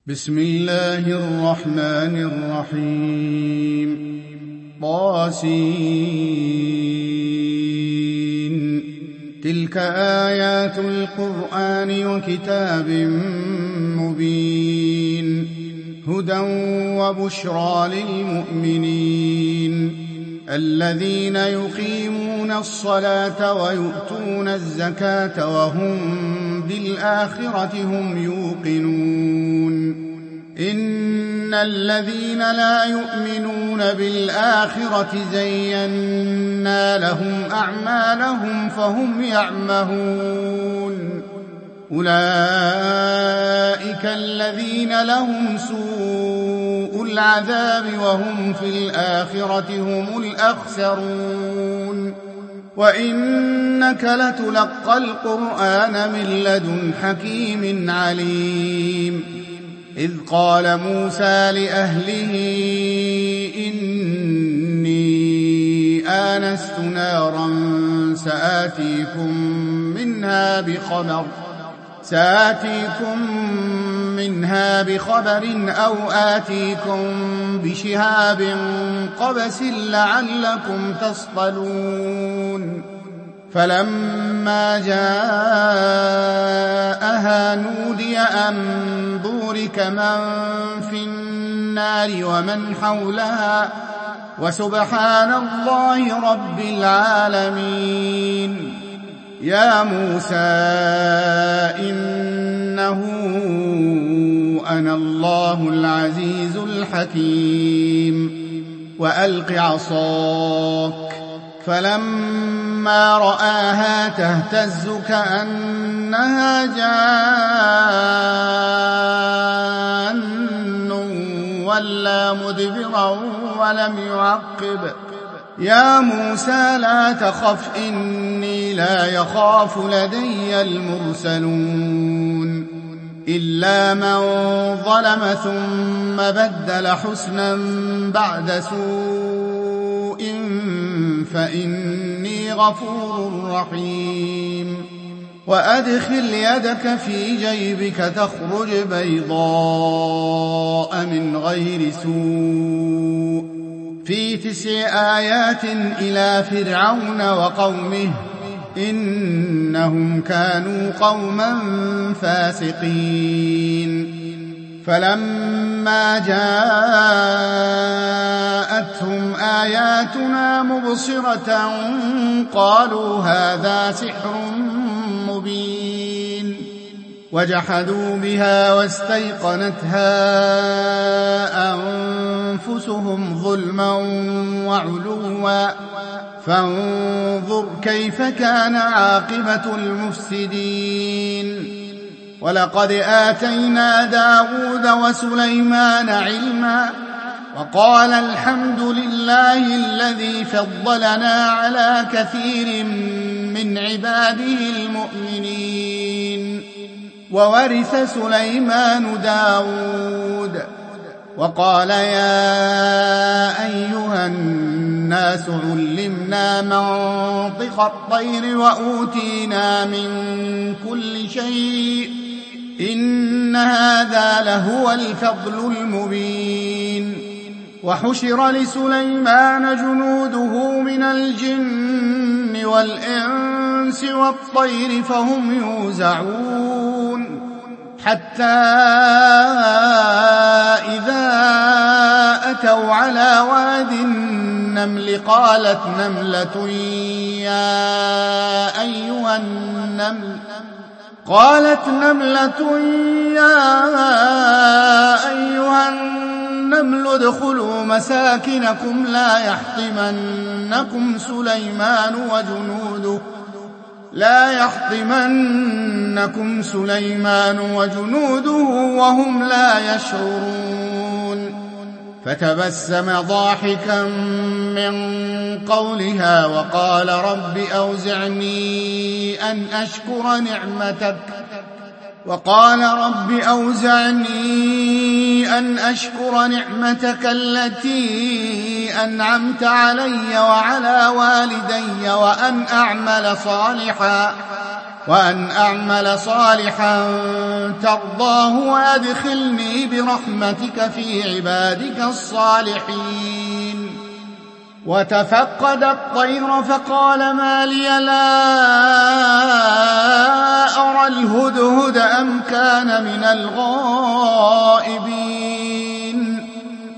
بسم الله الرحمن الرحيم طاسين تلك آيات القرآن وكتاب مبين هدى وبشرى للمؤمنين الذين يقيمون الصلاة ويؤتون الزكاة وهم بالآخرة هم يوقنون إن الذين لا يؤمنون بالآخرة زينا لهم أعمالهم فهم يعمهون أولئك الذين لهم سوء العذاب وهم في الآخرة هم الأخسرون وإنك لتلقى القرآن من لدن حكيم عليم إذ قال موسى لأهله إني آنست نارا سآتيكم منها بخبر أو آتيكم بشهاب قبس لعلكم تصطلون فلما جاءها نودي أن بورك من في النار ومن حولها وسبحان الله رب العالمين يا موسى إنه أنا الله العزيز الحكيم وألق عصاك فلما رآها تهتز كأنها جان ولا مدبرا ولم يعقب يا موسى لا تخف إني لا يخاف لدي المرسلون إلا من ظلم ثم بدل حسنا بعد سوء فإني غفور رحيم وأدخل يدك في جيبك تخرج بيضاء من غير سوء في 9 آيات إلى فرعون وقومه إنهم كانوا قوما فاسقين فلما جاءتهم آياتنا مبصرة قالوا هذا سحر مبين وجحدوا بها واستيقنتها أنفسهم ظلما وعلوا فانظر كيف كان عاقبة المفسدين ولقد آتينا داود وسليمان علما وقال الحمد لله الذي فضلنا على كثير من عباده المؤمنين وورث سليمان داود وقال يا أيها الناس علمنا منطق الطير وأوتينا من كل شيء إن هذا لهو الفضل المبين وحشر لسليمان جنوده من الجن والإنس والطير فهم يوزعون حتى إذا أتوا على واد النمل قالت نملة يا أيها النمل ادخلوا مساكنكم لا يحطمنكم سليمان وجنوده وهم لا يشعرون فتبسم ضاحكا من قولها وقال رب أوزعني أن أشكر نعمتك التي أنعمت علي وعلى والدي وأن أعمل صالحا وأن أعمل صالحا ترضاه وأدخلني برحمتك في عبادك الصالحين. وتفقد الطير فقال ما لي لا أرى الهدهد أم كان من الغائبين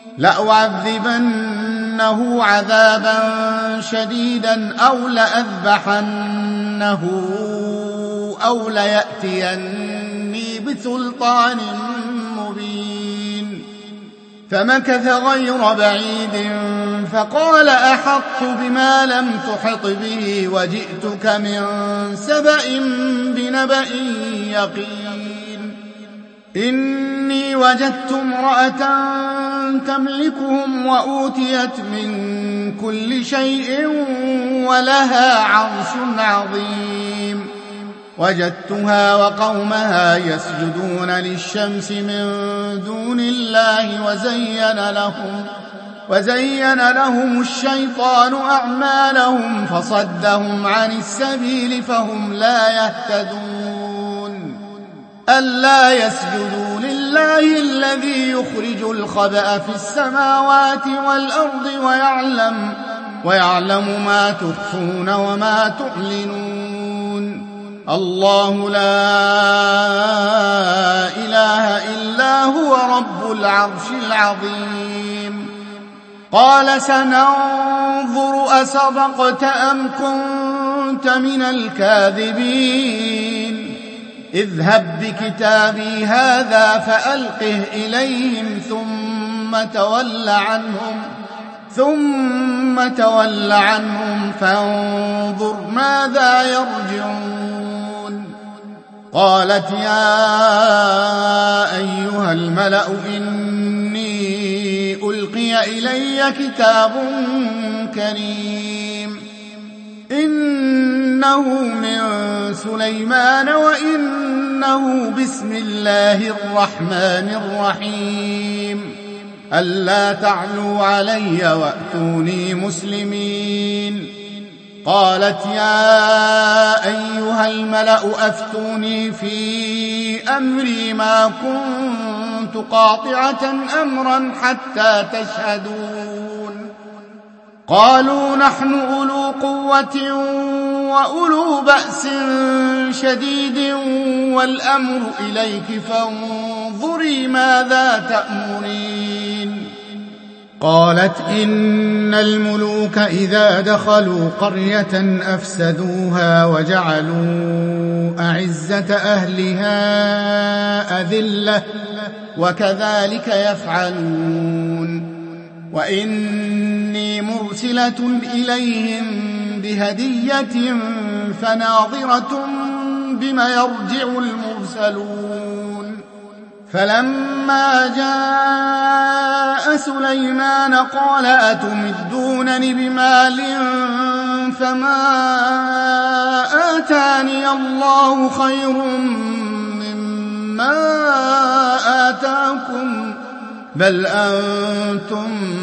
لأعذبنه عذابا شديدا أو لأذبحنه أو ليأتيني بسلطان مبين. فمكث غير بعيد فقال أحطت بما لم تحط به وجئتك من سبأ بنبأ يقين. إني وجدت امرأة تملكهم وأوتيت من كل شيء ولها عرش عظيم. وجدتها وقومها يسجدون للشمس من دون الله وزين لهم الشيطان أعمالهم فصدهم عن السبيل فهم لا يهتدون. ألا يسجدوا لله الذي يخرج الخبأ في السماوات والأرض ويعلم ما تخفون وما تعلنون. الله لا إله إلا هو رب العرش العظيم. قال سننظر أصدقت أم كنت من الكاذبين. اذهب بكتابي هذا فألقه إليهم ثم تول عنهم فانظر ماذا يرجعون. قالت يا أيها الملأ إني ألقي إلي كتاب كريم إنه من سليمان وإنه بسم الله الرحمن الرحيم. ألا تعلوا علي وأتوني مسلمين. قالت يا أيها الملأ أفتوني في أمري ما كنت قاطعة أمرا حتى تشهدون. قالوا نحن أولو قوة وأولو بأس شديد والأمر إليك فانظري ماذا تأمرين. قالت إن الملوك إذا دخلوا قرية أفسدوها وجعلوا أعزة أهلها أذلة وكذلك يفعلون. وإني مرسلة إليهم بهدية فناظرة بما يرجع المرسلون. فلما جاء سليمان قال أتمدونني بمال فما آتاني الله خير مما آتاكم بل أنتم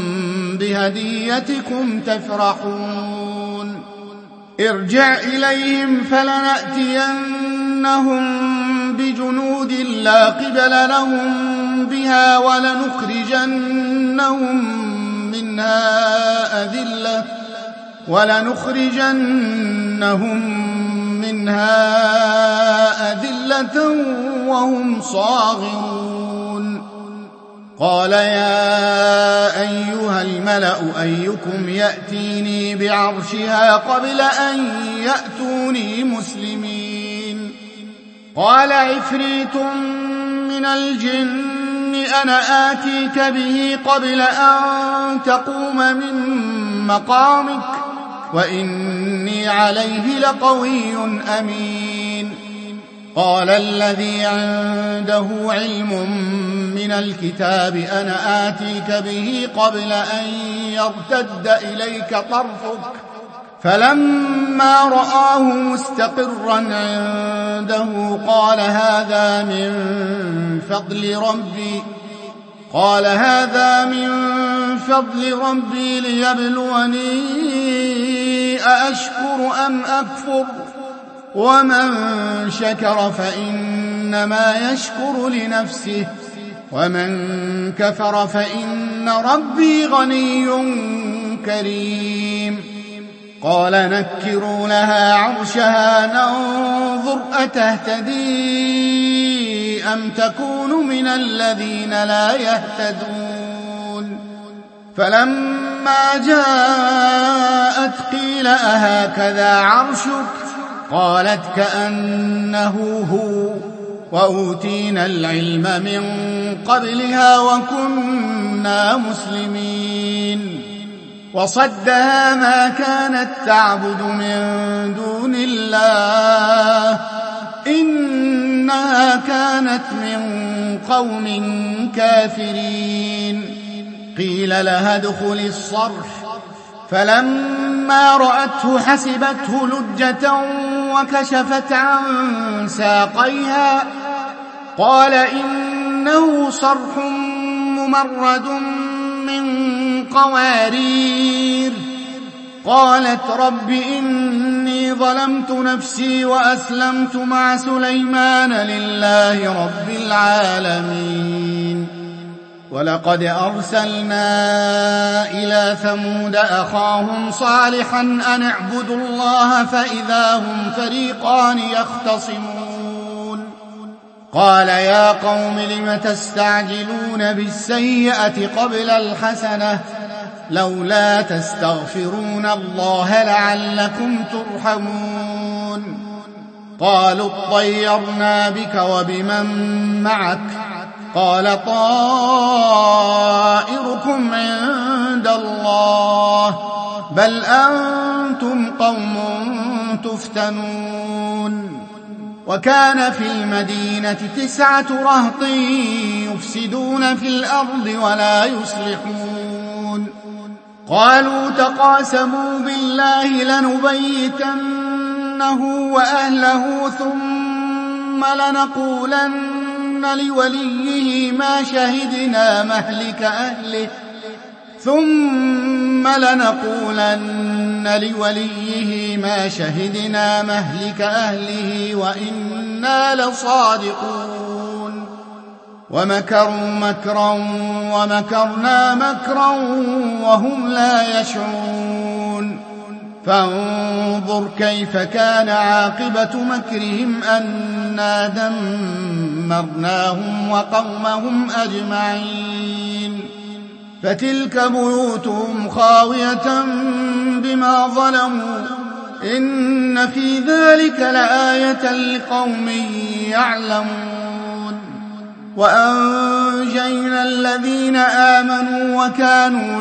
بهديتكم تفرحون. ارجع إليهم فلنأتينهم بجنود لا قبل لهم بها ولنخرجنهم منها أذلة وهم صاغرون. قال يا أيها الملأ أيكم يأتيني بعرشها قبل أن يأتوني مسلمين. قال عفريت من الجن أنا آتيك به قبل أن تقوم من مقامك وإني عليه لقوي أمين. قال الذي عنده علم من الكتاب أنا آتيك به قبل أن يرتد إليك طرفك فلما رآه مستقرا عنده قال هذا من فضل ربي ليبلوني أأشكر أم أكفر ومن شكر فإنما يشكر لنفسه ومن كفر فإن ربي غني كريم قال نكروا لها عرشها ننظر أتهتدي أم تكون من الذين لا يهتدون فلما جاءت قيل أهكذا عرشك قالت كأنه هو وأوتينا العلم من قبلها وكنا مسلمين وصدها ما كانت تعبد من دون الله إنها كانت من قوم كافرين قيل لها ادخل الصرح فلما رأته حسبته لجة وكشفت عن ساقيها قال إنه صرح ممرد من قوارير قالت رب إني ظلمت نفسي وأسلمت مع سليمان لله رب العالمين ولقد أرسلنا إلى ثمود أخاهم صالحا أن اعبدوا الله فإذا هم فريقان يختصمون قال يا قوم لم تستعجلون بالسيئة قبل الحسنة لولا تستغفرون الله لعلكم ترحمون قالوا اطيرنا بك وبمن معك قال طائركم عند الله بل أنتم قوم تفتنون وكان في المدينة 9 رهط يفسدون في الأرض ولا يصلحون قالوا تقاسموا بالله لنبيتنه وأهله ثم لنقولن لوليه ما شهدنا مهلك أهله وإنا لصادقون ومكروا مكرا ومكرنا مكرا وهم لا يشعرون فانظر كيف كان عاقبة مكرهم أنا دمرناهم وقومهم أجمعين فتلك بيوتهم خاوية بما ظلموا إن في ذلك لآية لقوم يعلمون وأنجينا الذين آمنوا وكانوا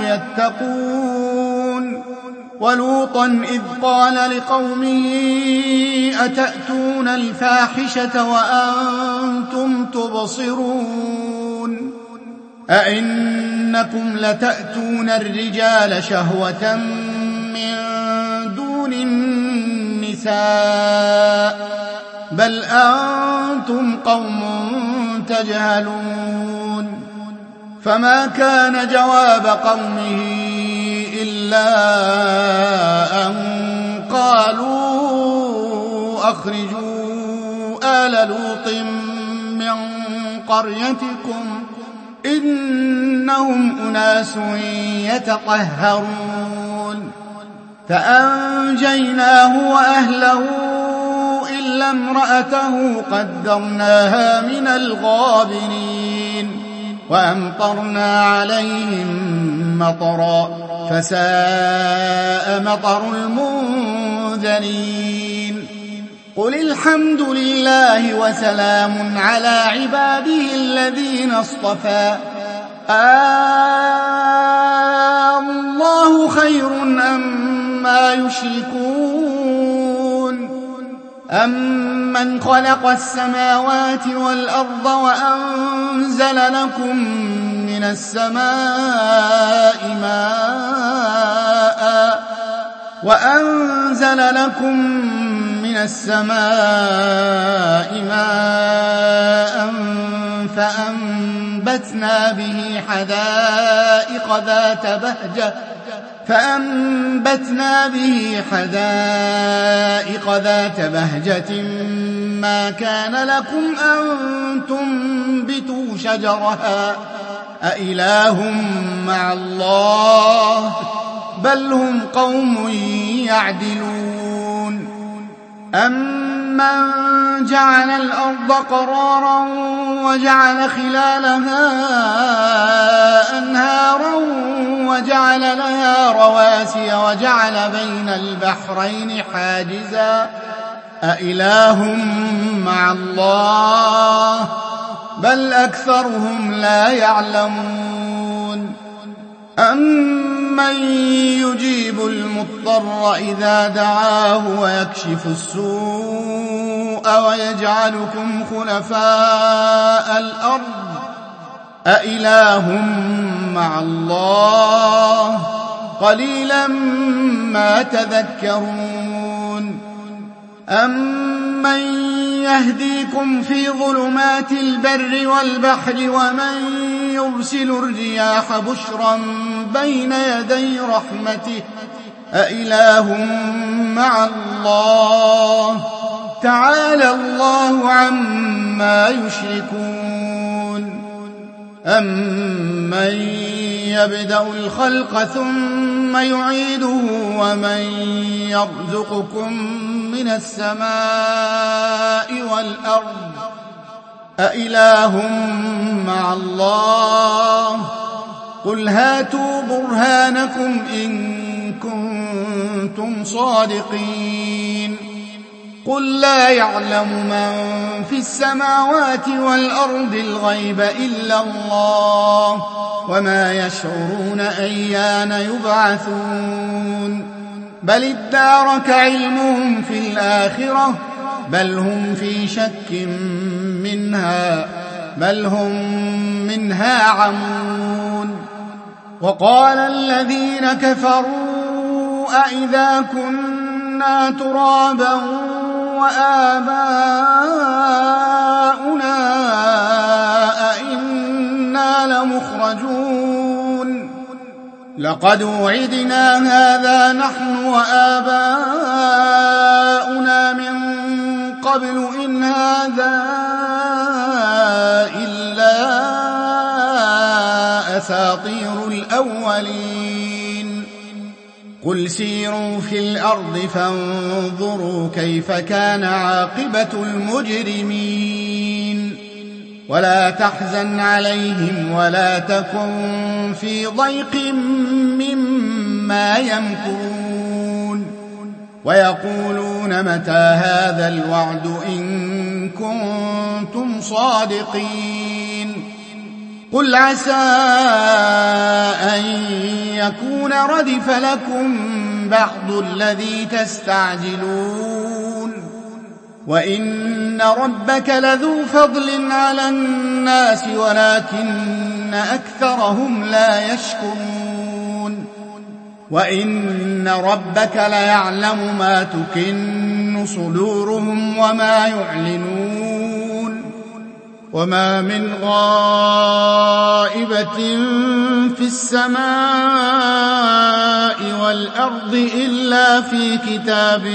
يتقون ولوطا إذ قال لقومه أتأتون الفاحشة وأنتم تبصرون أئنكم لتأتون الرجال شهوة من دون النساء بل أنتم قوم تجهلون فما كان جواب قومه إلا أن قالوا أخرجوا آل لوط من قريتكم إنهم أناس يتطهرون فأنجيناه وأهله إلا امرأته قدرناها من الغابرين وأمطرنا عليهم مطرا فساء مطر المنذرين قل الحمد لله وسلام على عباده الذين اصطفى الله خير أما يشركون أمن خلق السماوات والأرض وأنزل لكم من السماء ماء فأنبتنا به حدائق ذات بهجة فأنبتنا به حدائق ذات بهجة ما كان لكم أن تنبتوا شجرها أإله مع الله بل هم قوم يعدلون أمن جعل الأرض قرارا وجعل خلالها أنهارا وجعل لها رواسي وجعل بين البحرين حاجزا أإله مع الله بل أكثرهم لا يعلمون أمن يجيب المضطر إذا دعاه ويكشف السوء ويجعلكم خلفاء الأرض أإله مع الله قليلا ما تذكرون أمن يهديكم في ظلمات البر والبحر ومن يرسل الرياح بشرا بين يدي رحمته أإله مع الله تعالى الله عما يشركون أمن يبدأ الخلق ثم يعيده ومن يرزقكم من السماء والأرض أإله مع الله قل هاتوا برهانكم إن كنتم صادقين قل لا يعلم من في السماوات والأرض الغيب إلا الله وما يشعرون أيان يبعثون بل ادارك علمهم في الآخرة بل هم في شك منها بل هم منها عمون وقال الذين كفروا أئذا كنا ترابا وآباؤنا أئنا لمخرجون لقد وعدنا هذا نحن وآباؤنا من قبل إن هذا إلا أساطير الأولين قل سيروا في الأرض فانظروا كيف كان عاقبة المجرمين ولا تحزن عليهم ولا تكن في ضيق مما يمكرون ويقولون متى هذا الوعد إن كنتم صادقين قل عسى أن يكون ردف لكم بعض الذي تستعجلون وإن ربك لذو فضل على الناس ولكن أكثرهم لا يشكرون وإن ربك ليعلم ما تكن صدورهم وما يعلنون وما من غائبة في السماء والأرض إلا في كتاب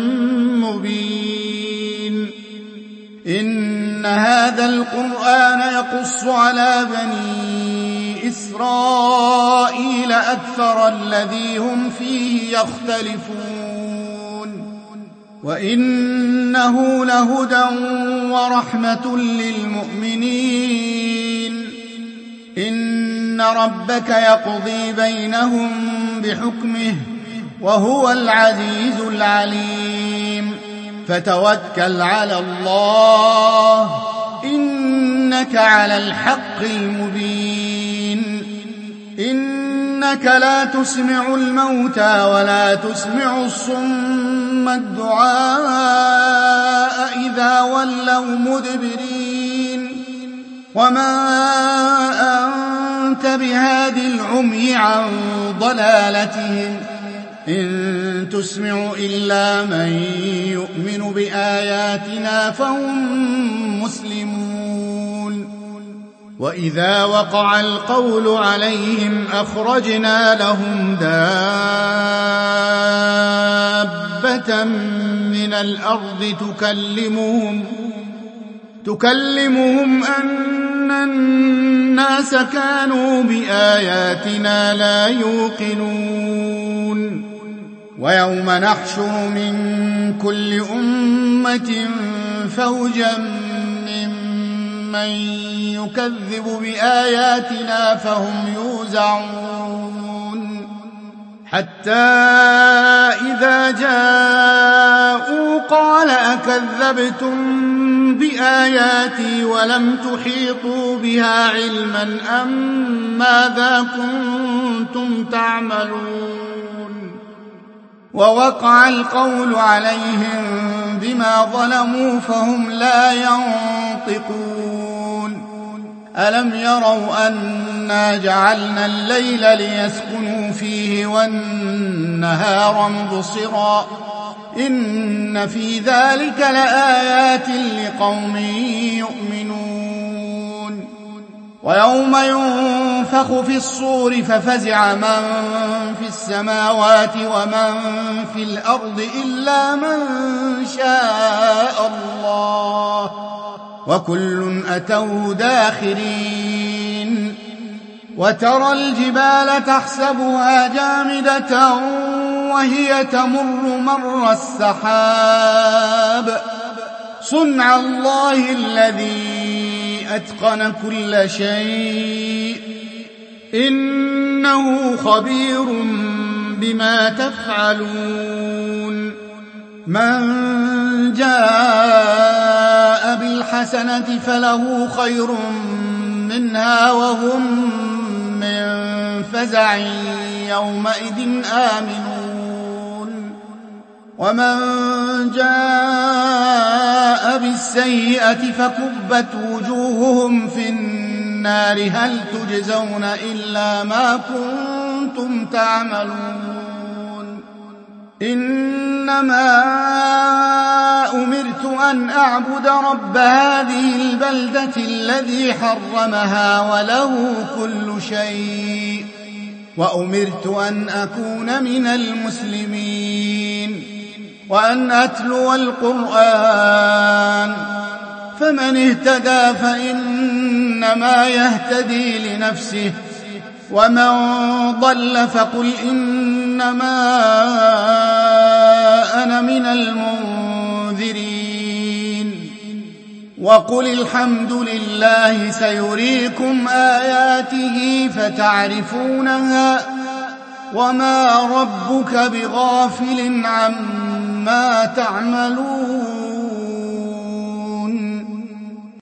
مبين إن هذا القرآن يقص على بني إسرائيل أكثر الذي هم فيه يختلفون وإنه لهدى ورحمة للمؤمنين إن ربك يقضي بينهم بحكمه وهو العزيز العليم فتوكل على الله إنك على الحق المبين إنك لا تسمع الموتى ولا تسمع الصم الدعاء إذا ولوا مدبرين وما أنت بهاد العمي عن ضلالتهم إن تسمع إلا من يؤمن بآياتنا فهم مسلمون وإذا وقع القول عليهم أخرجنا لهم دابة من الأرض تكلمهم أن الناس كانوا بآياتنا لا يوقنون ويوم نحشر من كل أمة فوجا ممن يكذب بآياتنا فهم يوزعون حتى إذا جاءوا قال أكذبتم بآياتي ولم تحيطوا بها علما أم ماذا كنتم تعملون ووقع القول عليهم بما ظلموا فهم لا ينطقون ألم يروا أنا جعلنا الليل ليسكنوا فيه والنهار مبصرا إن في ذلك لآيات لقوم يؤمنون ويوم ينفخ في الصور ففزع من في السماوات ومن في الأرض إلا من شاء الله وكل أتوه داخرين وترى الجبال تحسبها جامدة وهي تمر مر السحاب صنع الله الذي أتقن كل شيء إنه خبير بما تفعلون من جاء بالحسنة فله خير منها وهم من فزع يومئذ آمنون ومن جاء بالسيئة فكبت وجوههم في النار هل تجزون إلا ما كنتم تعملون إنما أمرت أن أعبد رب هذه البلدة الذي حرمها وله كل شيء وأمرت أن أكون من المسلمين وأن أتلو القرآن فمن اهتدى فإنما يهتدي لنفسه ومن ضل فقل إنما أنا من المنذرين وقل الحمد لله سيريكم آياته فتعرفونها وما ربك بغافل عما تعملون